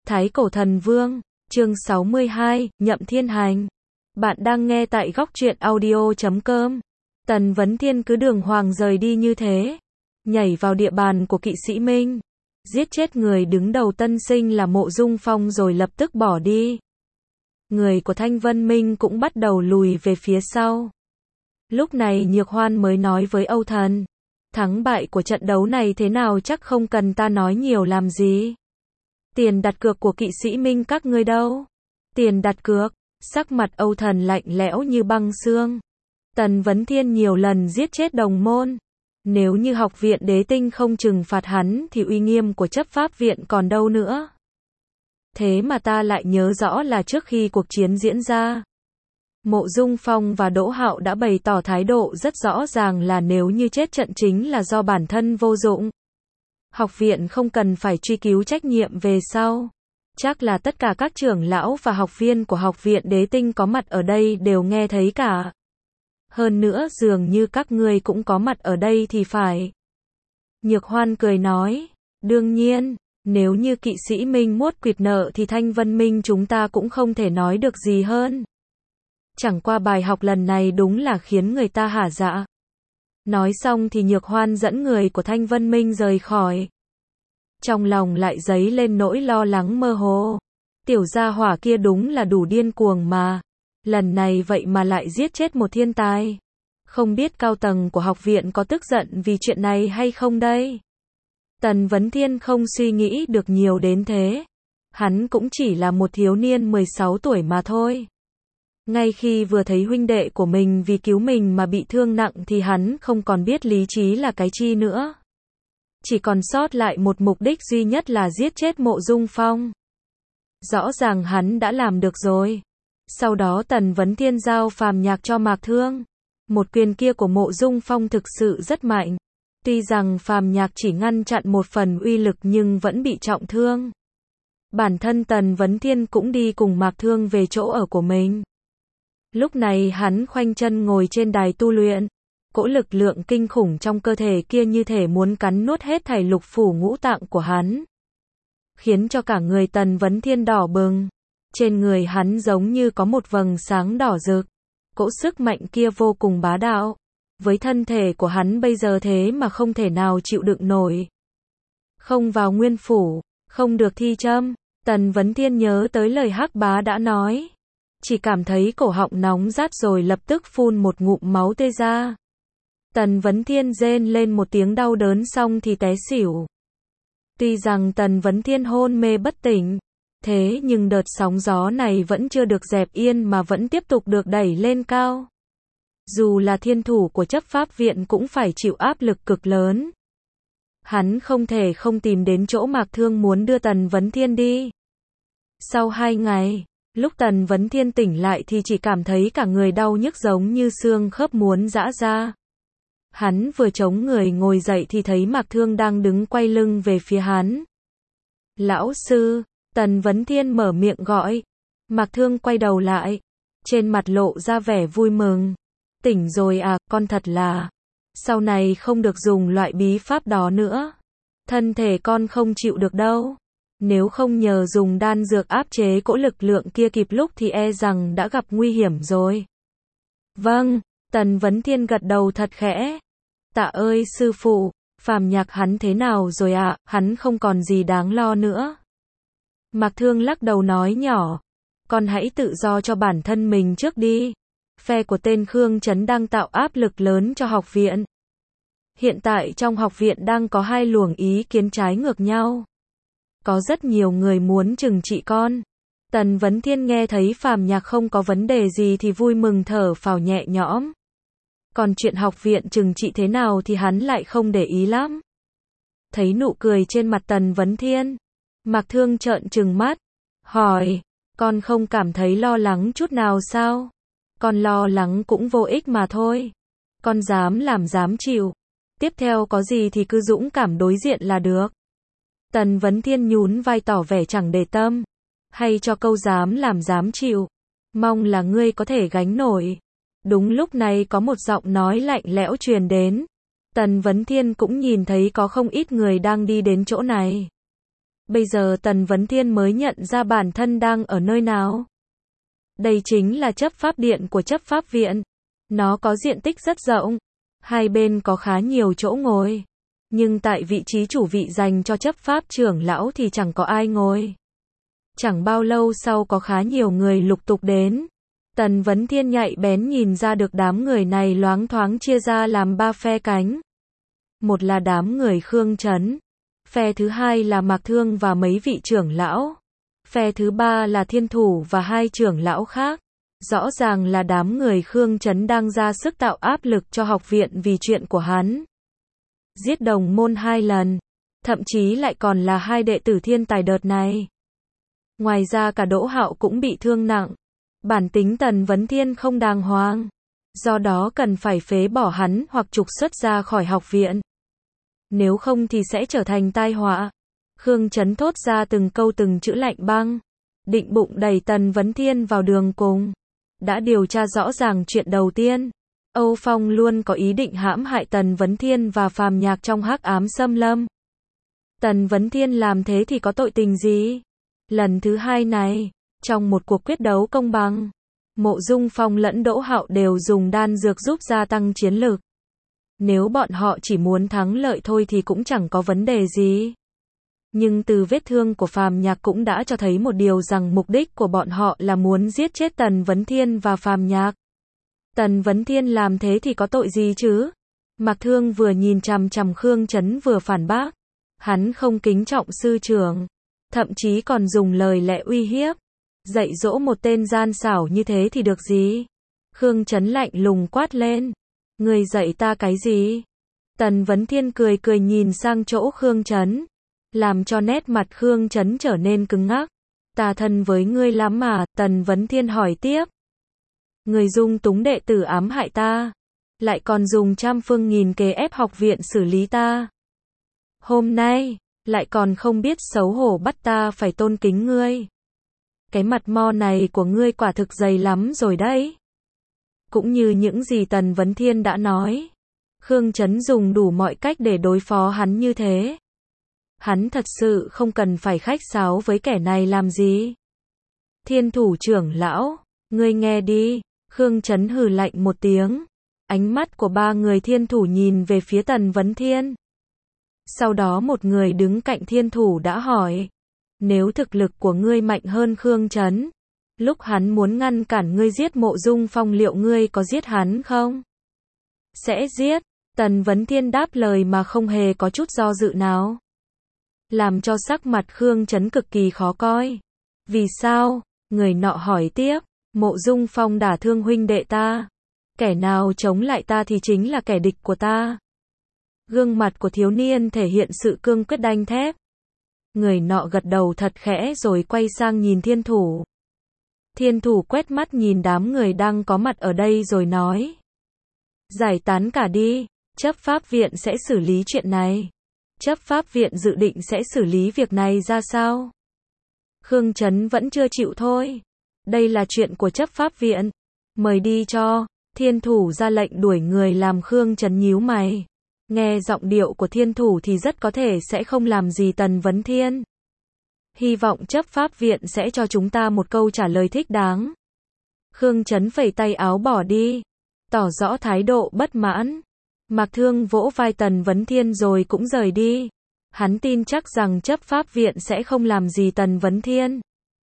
Thái Cổ Thần Vương, chương 62, Nhậm Thiên Hành. Bạn đang nghe tại góc truyện audio.com. Tần Vấn Thiên cứ đường hoàng rời đi như thế, nhảy vào địa bàn của Kỵ Sĩ Minh, giết chết người đứng đầu tân sinh là Mộ Dung Phong rồi lập tức bỏ đi. Người của Thanh Vân Minh cũng bắt đầu lùi về phía sau. Lúc này Nhược Hoan mới nói với Âu Thần, thắng bại của trận đấu này thế nào chắc không cần ta nói nhiều làm gì. Tiền đặt cược của Kỵ Sĩ Minh các ngươi đâu? Tiền đặt cược? Sắc mặt Âu Thần lạnh lẽo như băng xương. Tần Vấn Thiên nhiều lần giết chết đồng môn. Nếu như học viện Đế Tinh không trừng phạt hắn thì uy nghiêm của chấp pháp viện còn đâu nữa. Thế mà ta lại nhớ rõ là trước khi cuộc chiến diễn ra, Mộ Dung Phong và Đỗ Hạo đã bày tỏ thái độ rất rõ ràng là nếu như chết trận chính là do bản thân vô dụng. Học viện không cần phải truy cứu trách nhiệm về sau. Chắc là tất cả các trưởng lão và học viên của học viện Đế Tinh có mặt ở đây đều nghe thấy cả. Hơn nữa dường như các ngươi cũng có mặt ở đây thì phải. Nhược Hoan cười nói, đương nhiên, nếu như Kỵ Sĩ Minh muốn quỵt nợ thì Thanh Vân Minh chúng ta cũng không thể nói được gì hơn. Chẳng qua bài học lần này đúng là khiến người ta hả dạ. Nói xong thì Nhược Hoan dẫn người của Thanh Vân Minh rời khỏi. Trong lòng lại dấy lên nỗi lo lắng mơ hồ. Tiểu gia hỏa kia đúng là đủ điên cuồng mà. Lần này vậy mà lại giết chết một thiên tài. Không biết cao tầng của học viện có tức giận vì chuyện này hay không đây? Tần Vấn Thiên không suy nghĩ được nhiều đến thế. Hắn cũng chỉ là một thiếu niên 16 tuổi mà thôi. Ngay khi vừa thấy huynh đệ của mình vì cứu mình mà bị thương nặng thì hắn không còn biết lý trí là cái chi nữa. Chỉ còn sót lại một mục đích duy nhất là giết chết Mộ Dung Phong. Rõ ràng hắn đã làm được rồi. Sau đó Tần Vấn Thiên giao phàm nhạc cho Mạc Thương. Một quyền kia của Mộ Dung Phong thực sự rất mạnh. Tuy rằng phàm nhạc chỉ ngăn chặn một phần uy lực nhưng vẫn bị trọng thương. Bản thân Tần Vấn Thiên cũng đi cùng Mạc Thương về chỗ ở của mình. Lúc này hắn khoanh chân ngồi trên đài tu luyện. Cỗ lực lượng kinh khủng trong cơ thể kia như thể muốn cắn nuốt hết thảy lục phủ ngũ tạng của hắn. Khiến cho cả người Tần Vấn Thiên đỏ bừng. Trên người hắn giống như có một vầng sáng đỏ rực. Cỗ sức mạnh kia vô cùng bá đạo. Với thân thể của hắn bây giờ thế mà không thể nào chịu đựng nổi. Không vào nguyên phủ, không được thi châm. Tần Vấn Thiên nhớ tới lời Hắc Bá đã nói. Chỉ cảm thấy cổ họng nóng rát rồi lập tức phun một ngụm máu tê ra. Tần Vấn Thiên rên lên một tiếng đau đớn xong thì té xỉu. Tuy rằng Tần Vấn Thiên hôn mê bất tỉnh, thế nhưng đợt sóng gió này vẫn chưa được dẹp yên mà vẫn tiếp tục được đẩy lên cao. Dù là thiên thủ của chấp pháp viện cũng phải chịu áp lực cực lớn. Hắn không thể không tìm đến chỗ Mạc Thương muốn đưa Tần Vấn Thiên đi. Sau 2 ngày, lúc Tần Vấn Thiên tỉnh lại thì chỉ cảm thấy cả người đau nhức giống như xương khớp muốn giã ra. Hắn vừa chống người ngồi dậy thì thấy Mạc Thương đang đứng quay lưng về phía hắn. Lão sư, Tần Vấn Thiên mở miệng gọi. Mạc Thương quay đầu lại. Trên mặt lộ ra vẻ vui mừng. Tỉnh rồi à, con thật là. Sau này không được dùng loại bí pháp đó nữa. Thân thể con không chịu được đâu. Nếu không nhờ dùng đan dược áp chế cỗ lực lượng kia kịp lúc thì e rằng đã gặp nguy hiểm rồi. Vâng, Tần Vấn Thiên gật đầu thật khẽ. Tạ ơi sư phụ, phàm nhạc hắn thế nào rồi ạ, hắn không còn gì đáng lo nữa. Mạc Thương lắc đầu nói nhỏ, con hãy tự do cho bản thân mình trước đi. Phe của tên Khương Trấn đang tạo áp lực lớn cho học viện. Hiện tại trong học viện đang có 2 luồng ý kiến trái ngược nhau. Có rất nhiều người muốn trừng trị con. Tần Vấn Thiên nghe thấy phàm nhạc không có vấn đề gì thì vui mừng thở phào nhẹ nhõm. Còn chuyện học viện trừng trị thế nào thì hắn lại không để ý lắm. Thấy nụ cười trên mặt Tần Vấn Thiên, Mạc Thương trợn trừng mắt, hỏi, con không cảm thấy lo lắng chút nào sao? Con lo lắng cũng vô ích mà thôi. Con dám làm dám chịu. Tiếp theo có gì thì cứ dũng cảm đối diện là được. Tần Vấn Thiên nhún vai tỏ vẻ chẳng để tâm. Hay cho câu dám làm dám chịu. Mong là ngươi có thể gánh nổi. Đúng lúc này có một giọng nói lạnh lẽo truyền đến. Tần Vấn Thiên cũng nhìn thấy có không ít người đang đi đến chỗ này. Bây giờ Tần Vấn Thiên mới nhận ra bản thân đang ở nơi nào. Đây chính là chấp pháp điện của chấp pháp viện. Nó có diện tích rất rộng. Hai bên có khá nhiều chỗ ngồi. Nhưng tại vị trí chủ vị dành cho chấp pháp trưởng lão thì chẳng có ai ngồi. Chẳng bao lâu sau có khá nhiều người lục tục đến. Tần Vấn Thiên nhạy bén nhìn ra được đám người này loáng thoáng chia ra làm ba phe cánh. Một là đám người Khương Chấn. Phe thứ hai là Mạc Thương và mấy vị trưởng lão. Phe thứ ba là Thiên Thủ và hai trưởng lão khác. Rõ ràng là đám người Khương Chấn đang ra sức tạo áp lực cho học viện vì chuyện của hắn. Giết đồng môn 2 lần. Thậm chí lại còn là 2 đệ tử thiên tài đợt này. Ngoài ra cả Đỗ Hạo cũng bị thương nặng. Bản tính Tần Vấn Thiên không đàng hoàng. Do đó cần phải phế bỏ hắn hoặc trục xuất ra khỏi học viện. Nếu không thì sẽ trở thành tai họa. Khương Chấn thốt ra từng câu từng chữ lạnh băng. Định bụng đẩy Tần Vấn Thiên vào đường cùng. Đã điều tra rõ ràng chuyện đầu tiên. Âu Phong luôn có ý định hãm hại Tần Vấn Thiên và Phàm Nhạc trong hắc ám xâm lâm. Tần Vấn Thiên làm thế thì có tội tình gì? Lần thứ hai này, trong một cuộc quyết đấu công bằng, Mộ Dung Phong lẫn Đỗ Hạo đều dùng đan dược giúp gia tăng chiến lực. Nếu bọn họ chỉ muốn thắng lợi thôi thì cũng chẳng có vấn đề gì. Nhưng từ vết thương của Phàm Nhạc cũng đã cho thấy một điều rằng mục đích của bọn họ là muốn giết chết Tần Vấn Thiên và Phàm Nhạc. Tần Vấn Thiên làm thế thì có tội gì chứ? Mạc Thương vừa nhìn chằm chằm Khương Chấn vừa phản bác. Hắn không kính trọng sư trưởng. Thậm chí còn dùng lời lẽ uy hiếp. Dạy dỗ một tên gian xảo như thế thì được gì? Khương Chấn lạnh lùng quát lên. Người dạy ta cái gì? Tần Vấn Thiên cười cười nhìn sang chỗ Khương Chấn. Làm cho nét mặt Khương Chấn trở nên cứng ngắc. Ta thân với ngươi lắm mà, Tần Vấn Thiên hỏi tiếp. Người dung túng đệ tử ám hại ta. Lại còn dùng trăm phương nghìn kế ép học viện xử lý ta. Hôm nay, lại còn không biết xấu hổ bắt ta phải tôn kính ngươi. Cái mặt mo này của ngươi quả thực dày lắm rồi đấy. Cũng như những gì Tần Vấn Thiên đã nói. Khương Chấn dùng đủ mọi cách để đối phó hắn như thế. Hắn thật sự không cần phải khách sáo với kẻ này làm gì. Thiên Thủ trưởng lão, ngươi nghe đi. Khương Chấn hừ lạnh một tiếng. Ánh mắt của ba người Thiên Thủ nhìn về phía Tần Vấn Thiên. Sau đó một người đứng cạnh Thiên Thủ đã hỏi. Nếu thực lực của ngươi mạnh hơn Khương Chấn, lúc hắn muốn ngăn cản ngươi giết Mộ Dung Phong liệu ngươi có giết hắn không? Sẽ giết. Tần Vấn Thiên đáp lời mà không hề có chút do dự nào. Làm cho sắc mặt Khương Chấn cực kỳ khó coi. Vì sao? Người nọ hỏi tiếp. Mộ Dung Phong đả thương huynh đệ ta. Kẻ nào chống lại ta thì chính là kẻ địch của ta. Gương mặt của thiếu niên thể hiện sự cương quyết đanh thép. Người nọ gật đầu thật khẽ rồi quay sang nhìn Thiên Thủ. Thiên Thủ quét mắt nhìn đám người đang có mặt ở đây rồi nói. Giải tán cả đi, chấp pháp viện sẽ xử lý chuyện này. Chấp pháp viện dự định sẽ xử lý việc này ra sao? Khương Chấn vẫn chưa chịu thôi. Đây là chuyện của chấp pháp viện. Mời đi cho. Thiên Thủ ra lệnh đuổi người làm Khương Chấn nhíu mày. Nghe giọng điệu của Thiên Thủ thì rất có thể sẽ không làm gì Tần Vấn Thiên. Hy vọng chấp pháp viện sẽ cho chúng ta một câu trả lời thích đáng. Khương Chấn phẩy tay áo bỏ đi. Tỏ rõ thái độ bất mãn. Mạc Thương vỗ vai Tần Vấn Thiên rồi cũng rời đi. Hắn tin chắc rằng chấp pháp viện sẽ không làm gì Tần Vấn Thiên.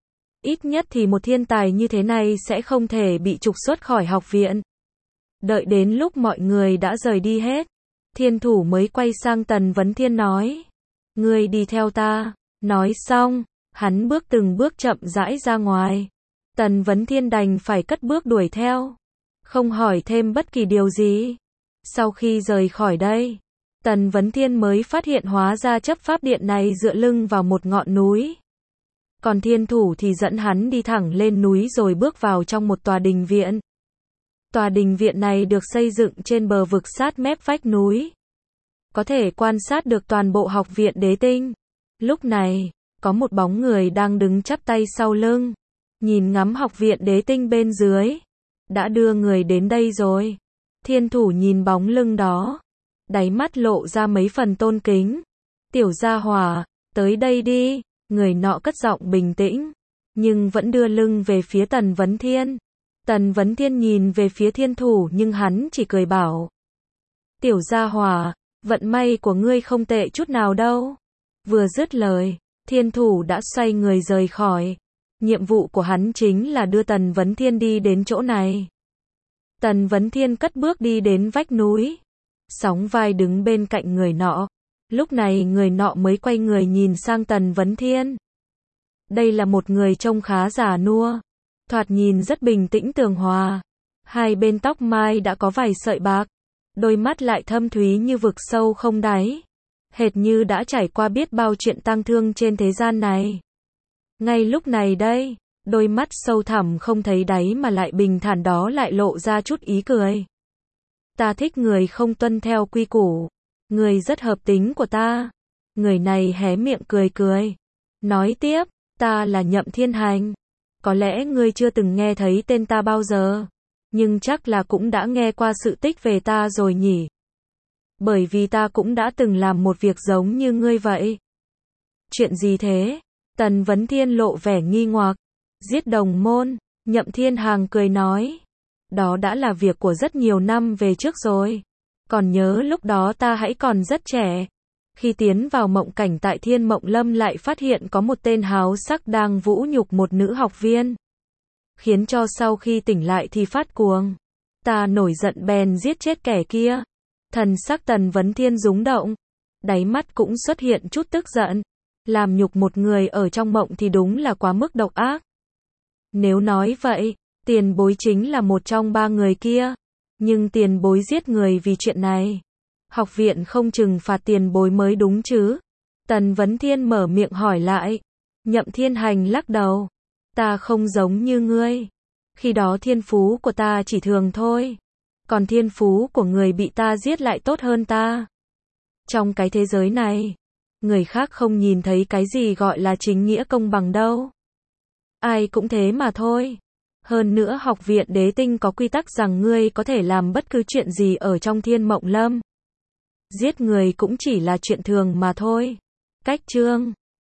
Ít nhất thì một thiên tài như thế này sẽ không thể bị trục xuất khỏi học viện. Đợi đến lúc mọi người đã rời đi hết, Thiên Thủ mới quay sang Tần Vấn Thiên nói. Ngươi đi theo ta. Nói xong, hắn bước từng bước chậm rãi ra ngoài. Tần Vấn Thiên đành phải cất bước đuổi theo. Không hỏi thêm bất kỳ điều gì. Sau khi rời khỏi đây, Tần Vấn Thiên mới phát hiện hóa ra chấp pháp điện này dựa lưng vào một ngọn núi. Còn Thiên Thủ thì dẫn hắn đi thẳng lên núi rồi bước vào trong một tòa đình viện. Tòa đình viện này được xây dựng trên bờ vực sát mép vách núi. Có thể quan sát được toàn bộ học viện Đế Tinh. Lúc này, có một bóng người đang đứng chắp tay sau lưng. Nhìn ngắm học viện Đế Tinh bên dưới. Đã đưa người đến đây rồi. Thiên Thủ nhìn bóng lưng đó. Đáy mắt lộ ra mấy phần tôn kính. Tiểu gia hỏa, tới đây đi. Người nọ cất giọng bình tĩnh, nhưng vẫn đưa lưng về phía Tần Vấn Thiên. Tần Vấn Thiên nhìn về phía Thiên Thủ nhưng hắn chỉ cười bảo. Tiểu gia hỏa, vận may của ngươi không tệ chút nào đâu. Vừa dứt lời, Thiên Thủ đã xoay người rời khỏi. Nhiệm vụ của hắn chính là đưa Tần Vấn Thiên đi đến chỗ này. Tần Vấn Thiên cất bước đi đến vách núi, sóng vai đứng bên cạnh người nọ. Lúc này người nọ mới quay người nhìn sang Tần Vấn Thiên. Đây là một người trông khá già nua, thoạt nhìn rất bình tĩnh tường hòa. Hai bên tóc mai đã có vài sợi bạc, đôi mắt lại thâm thúy như vực sâu không đáy, hệt như đã trải qua biết bao chuyện tang thương trên thế gian này. Ngay lúc này đây, đôi mắt sâu thẳm không thấy đáy mà lại bình thản đó lại lộ ra chút ý cười. Ta thích người không tuân theo quy củ, người rất hợp tính của ta. Người này hé miệng cười cười, nói tiếp, ta là Nhậm Thiên Hành. Có lẽ ngươi chưa từng nghe thấy tên ta bao giờ, nhưng chắc là cũng đã nghe qua sự tích về ta rồi nhỉ. Bởi vì ta cũng đã từng làm một việc giống như ngươi vậy. Chuyện gì thế? Tần Vấn Thiên lộ vẻ nghi hoặc. Giết đồng môn. Nhậm Thiên Hành cười nói. Đó đã là việc của rất nhiều năm về trước rồi. Còn nhớ lúc đó ta hãy còn rất trẻ. Khi tiến vào mộng cảnh tại Thiên Mộng Lâm lại phát hiện có một tên háo sắc đang vũ nhục một nữ học viên. Khiến cho sau khi tỉnh lại thì phát cuồng. Ta nổi giận bèn giết chết kẻ kia. Thần sắc Tần Vấn Thiên rúng động. Đáy mắt cũng xuất hiện chút tức giận. Làm nhục một người ở trong mộng thì đúng là quá mức độc ác. Nếu nói vậy, tiền bối chính là một trong ba người kia. Nhưng tiền bối giết người vì chuyện này. Học viện không trừng phạt tiền bối mới đúng chứ? Tần Vấn Thiên mở miệng hỏi lại. Nhậm Thiên Hành lắc đầu. Ta không giống như ngươi. Khi đó thiên phú của ta chỉ thường thôi. Còn thiên phú của người bị ta giết lại tốt hơn ta. Trong cái thế giới này, người khác không nhìn thấy cái gì gọi là chính nghĩa công bằng đâu. Ai cũng thế mà thôi. Hơn nữa học viện Đế Tinh có quy tắc rằng ngươi có thể làm bất cứ chuyện gì ở trong Thiên Mộng Lâm. Giết người cũng chỉ là chuyện thường mà thôi. Cách chương